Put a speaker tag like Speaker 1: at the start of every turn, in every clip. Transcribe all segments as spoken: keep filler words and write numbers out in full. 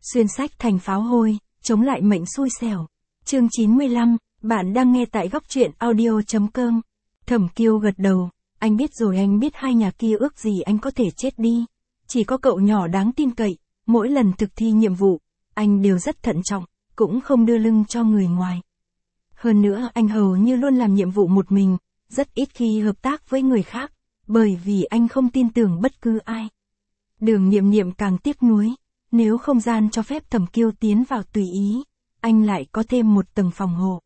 Speaker 1: Xuyên sách thành pháo hôi, chống lại mệnh xui xẻo. Chương chín mươi lăm, bạn đang nghe tại góc truyện audio chấm com. Thẩm Kiêu gật đầu, anh biết rồi, anh biết hai nhà kia ước gì anh có thể chết đi. Chỉ có cậu nhỏ đáng tin cậy, mỗi lần thực thi nhiệm vụ, anh đều rất thận trọng, cũng không đưa lưng cho người ngoài. Hơn nữa anh hầu như luôn làm nhiệm vụ một mình, rất ít khi hợp tác với người khác, bởi vì anh không tin tưởng bất cứ ai. Đường Niệm Niệm càng tiếc nuối, nếu không gian cho phép Thẩm Kiêu tiến vào tùy ý, anh lại có thêm một tầng phòng hộ.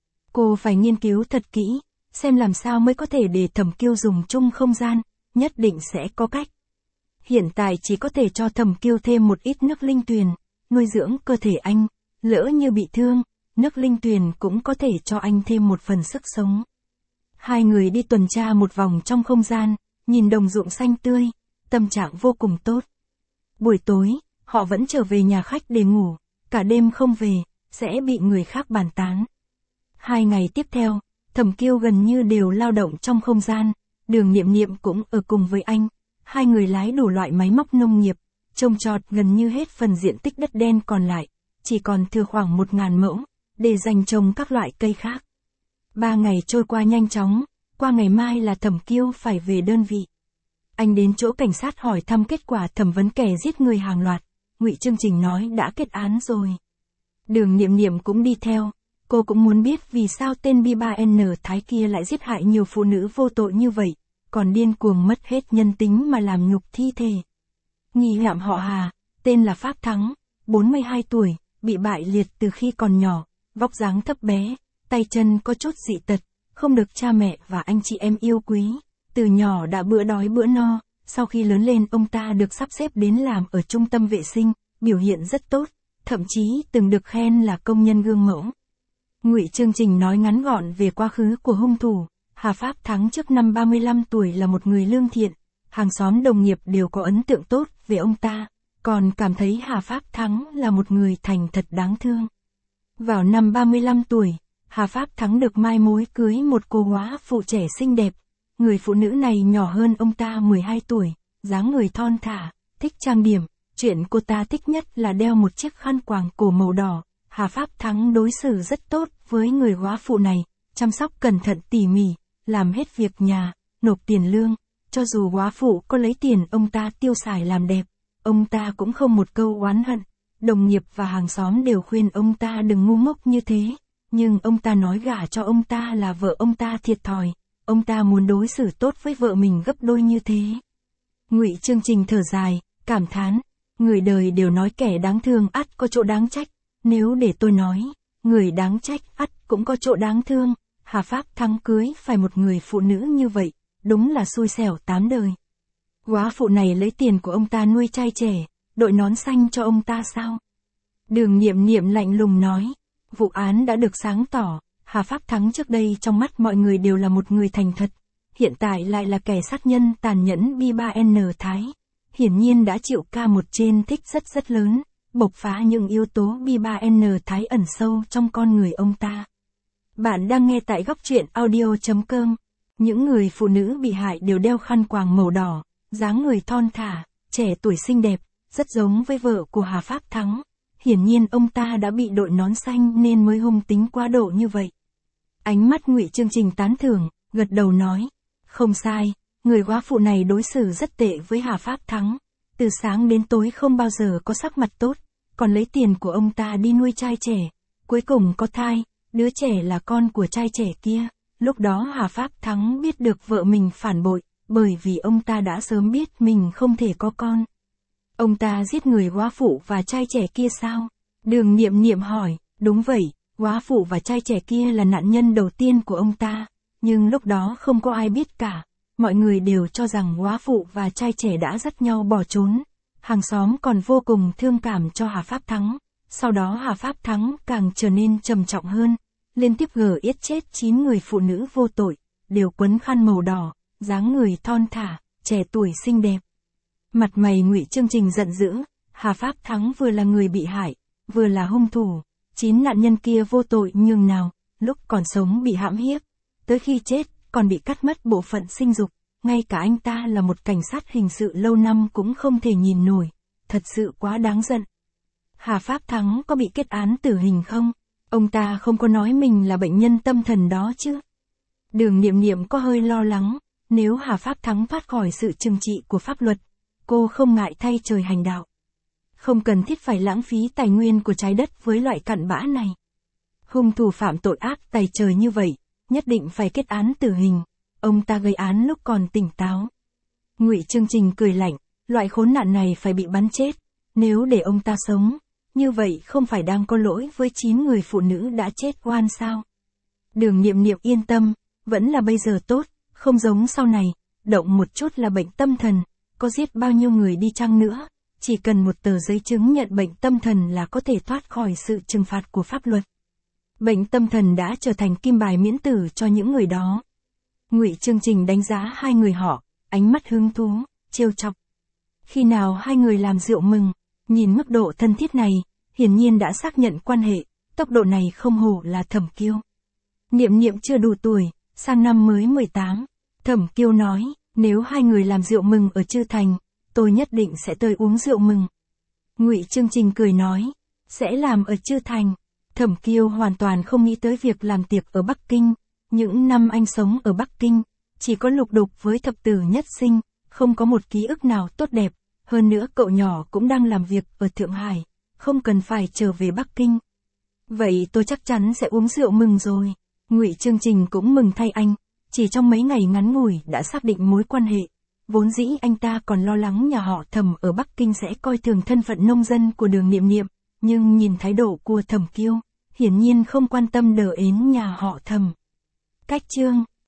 Speaker 1: Cô phải nghiên cứu thật kỹ, xem làm sao mới có thể để Thẩm Kiêu dùng chung không gian, nhất định sẽ có cách. Hiện tại chỉ có thể cho Thẩm Kiêu thêm một ít nước linh tuyền, nuôi dưỡng cơ thể anh, lỡ như bị thương, nước linh tuyền cũng có thể cho anh thêm một phần sức sống. Hai người đi tuần tra một vòng trong không gian, nhìn đồng ruộng xanh tươi, tâm trạng vô cùng tốt. Buổi tối, họ vẫn trở về nhà khách để ngủ, cả đêm không về, sẽ bị người khác bàn tán. Hai ngày tiếp theo, Thẩm Kiêu gần như đều lao động trong không gian, Đường Niệm Niệm cũng ở cùng với anh. Hai người lái đủ loại máy móc nông nghiệp, trồng trọt gần như hết phần diện tích đất đen còn lại, chỉ còn thừa khoảng một ngàn mẫu, để dành trồng các loại cây khác. Ba ngày trôi qua nhanh chóng, qua ngày mai là Thẩm Kiêu phải về đơn vị. Anh đến chỗ cảnh sát hỏi thăm kết quả thẩm vấn kẻ giết người hàng loạt, Ngụy Chương Trình nói đã kết án rồi. Đường Niệm Niệm cũng đi theo, cô cũng muốn biết vì sao tên B ba N Thái kia lại giết hại nhiều phụ nữ vô tội như vậy, còn điên cuồng mất hết nhân tính mà làm nhục thi thể. Nghi phạm họ Hà, tên là Pháp Thắng, bốn mươi hai tuổi, bị bại liệt từ khi còn nhỏ, vóc dáng thấp bé, tay chân có chút dị tật, không được cha mẹ và anh chị em yêu quý, từ nhỏ đã bữa đói bữa no, sau khi lớn lên ông ta được sắp xếp đến làm ở trung tâm vệ sinh, biểu hiện rất tốt, thậm chí từng được khen là công nhân gương mẫu. Ngụy Chương Trình nói ngắn gọn về quá khứ của hung thủ. Hà Pháp Thắng trước năm ba mươi lăm tuổi là một người lương thiện, hàng xóm đồng nghiệp đều có ấn tượng tốt về ông ta, còn cảm thấy Hà Pháp Thắng là một người thành thật đáng thương. Vào năm ba mươi lăm tuổi, Hà Pháp Thắng được mai mối cưới một cô góa phụ trẻ xinh đẹp. Người phụ nữ này nhỏ hơn ông ta mười hai tuổi, dáng người thon thả, thích trang điểm, chuyện cô ta thích nhất là đeo một chiếc khăn quàng cổ màu đỏ. Hà Pháp Thắng đối xử rất tốt với người góa phụ này, chăm sóc cẩn thận tỉ mỉ, làm hết việc nhà, nộp tiền lương, cho dù góa phụ có lấy tiền ông ta tiêu xài làm đẹp, ông ta cũng không một câu oán hận. Đồng nghiệp và hàng xóm đều khuyên ông ta đừng ngu ngốc như thế, nhưng ông ta nói gả cho ông ta là vợ ông ta thiệt thòi, ông ta muốn đối xử tốt với vợ mình gấp đôi như thế. Ngụy Chương Trình thở dài, cảm thán, người đời đều nói kẻ đáng thương ắt có chỗ đáng trách, nếu để tôi nói, người đáng trách ắt cũng có chỗ đáng thương. Hà Pháp Thắng cưới phải một người phụ nữ như vậy, đúng là xui xẻo tám đời. Góa phụ này lấy tiền của ông ta nuôi trai trẻ, đội nón xanh cho ông ta sao? Đường Niệm Niệm lạnh lùng nói, vụ án đã được sáng tỏ, Hà Pháp Thắng trước đây trong mắt mọi người đều là một người thành thật, hiện tại lại là kẻ sát nhân tàn nhẫn B ba N Thái, hiển nhiên đã chịu ca một trên thích rất rất lớn, bộc phá những yếu tố B ba N Thái ẩn sâu trong con người ông ta. Bạn đang nghe tại góc truyện audio chấm com. Những người phụ nữ bị hại đều đeo khăn quàng màu đỏ, dáng người thon thả, trẻ tuổi xinh đẹp, rất giống với vợ của Hà Pháp Thắng. Hiển nhiên ông ta đã bị đội nón xanh nên mới hung tính quá độ như vậy. Ánh mắt Ngụy Chương Trình tán thưởng, gật đầu nói, không sai, người góa phụ này đối xử rất tệ với Hà Pháp Thắng, từ sáng đến tối không bao giờ có sắc mặt tốt, còn lấy tiền của ông ta đi nuôi trai trẻ, cuối cùng có thai. Đứa trẻ là con của trai trẻ kia, lúc đó Hà Pháp Thắng biết được vợ mình phản bội, bởi vì ông ta đã sớm biết mình không thể có con. Ông ta giết người góa phụ và trai trẻ kia sao? Đường Niệm Niệm hỏi, đúng vậy, góa phụ và trai trẻ kia là nạn nhân đầu tiên của ông ta, nhưng lúc đó không có ai biết cả, mọi người đều cho rằng góa phụ và trai trẻ đã dắt nhau bỏ trốn, hàng xóm còn vô cùng thương cảm cho Hà Pháp Thắng, sau đó Hà Pháp Thắng càng trở nên trầm trọng hơn. Liên tiếp gờ yết chết chín người phụ nữ vô tội, đều quấn khăn màu đỏ, dáng người thon thả, trẻ tuổi xinh đẹp. Mặt mày Ngụy Chương Trình giận dữ, Hà Pháp Thắng vừa là người bị hại, vừa là hung thủ, chín nạn nhân kia vô tội nhường nào, lúc còn sống bị hãm hiếp, tới khi chết còn bị cắt mất bộ phận sinh dục, ngay cả anh ta là một cảnh sát hình sự lâu năm cũng không thể nhìn nổi, thật sự quá đáng giận. Hà Pháp Thắng có bị kết án tử hình không? Ông ta không có nói mình là bệnh nhân tâm thần đó chứ. Đường Niệm Niệm có hơi lo lắng, nếu Hà Pháp Thắng thoát khỏi sự trừng trị của pháp luật, cô không ngại thay trời hành đạo. Không cần thiết phải lãng phí tài nguyên của trái đất với loại cặn bã này. Hung thủ phạm tội ác tày trời như vậy, nhất định phải kết án tử hình. Ông ta gây án lúc còn tỉnh táo. Ngụy Chương Trình cười lạnh, loại khốn nạn này phải bị bắn chết. Nếu để ông ta sống, như vậy không phải đang có lỗi với chín người phụ nữ đã chết oan sao? Đường Niệm Niệm yên tâm, vẫn là bây giờ tốt, không giống sau này, động một chút là bệnh tâm thần, có giết bao nhiêu người đi chăng nữa, chỉ cần một tờ giấy chứng nhận bệnh tâm thần là có thể thoát khỏi sự trừng phạt của pháp luật. Bệnh tâm thần đã trở thành kim bài miễn tử cho những người đó. Ngụy Chương Trình đánh giá hai người họ, ánh mắt hứng thú, trêu chọc. Khi nào hai người làm rượu mừng, nhìn mức độ thân thiết này, hiển nhiên đã xác nhận quan hệ, tốc độ này không hổ là Thẩm Kiêu. Niệm Niệm chưa đủ tuổi, sang năm mới mười tám. Thẩm Kiêu nói, nếu hai người làm rượu mừng ở Chư Thành, tôi nhất định sẽ tới uống rượu mừng. Ngụy Chương Trình cười nói, sẽ làm ở Chư Thành. Thẩm Kiêu hoàn toàn không nghĩ tới việc làm tiệc ở Bắc Kinh. Những năm anh sống ở Bắc Kinh, chỉ có lục đục với thập tử nhất sinh, không có một ký ức nào tốt đẹp. Hơn nữa cậu nhỏ cũng đang làm việc ở Thượng Hải, không cần phải trở về Bắc Kinh. Vậy tôi chắc chắn sẽ uống rượu mừng rồi. Ngụy Chương Trình cũng mừng thay anh, chỉ trong mấy ngày ngắn ngủi đã xác định mối quan hệ. Vốn dĩ anh ta còn lo lắng nhà họ Thẩm ở Bắc Kinh sẽ coi thường thân phận nông dân của Đường Niệm Niệm, nhưng nhìn thái độ của Thẩm Kiêu, hiển nhiên không quan tâm đờ ến nhà họ Thẩm. Cách chương